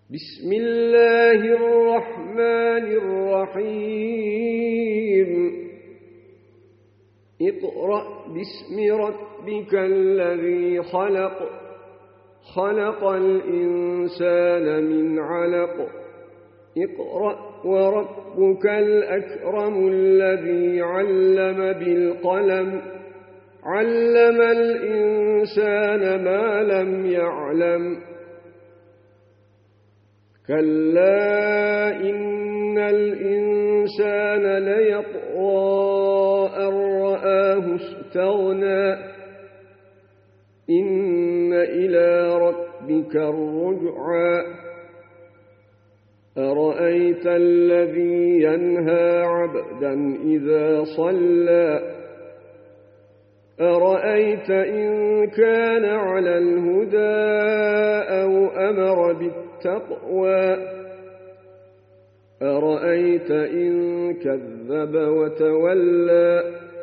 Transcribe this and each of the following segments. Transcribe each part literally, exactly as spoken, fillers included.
بسم الله الرحمن الرحيم اقرأ باسم ربك الذي خلق خلق الإنسان من علق اقرأ وربك الأكرم الذي علم بالقلم علم الإنسان ما لم يعلم كلا إن الإنسان ليطغى أن رآه استغنى إن إلى ربك الرجعى أرأيت الذي ينهى عبدا إذا صلى أرأيت إن كان على الهدى أو أمر بالتقوى أرأيت إن كذب وتولى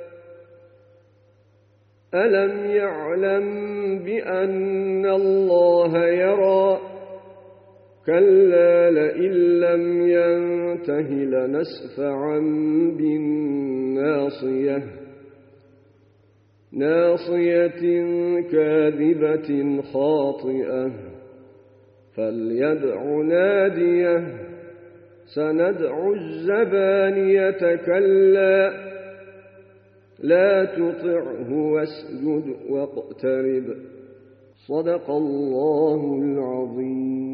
ألم يعلم بأن الله يرى كلا لئن لم ينته لنسفعا بالناصية ناصية كاذبة خاطئة فليدع ناديه سندع الزبانية كلا لا تطعه واسجد واقترب صدق الله العظيم.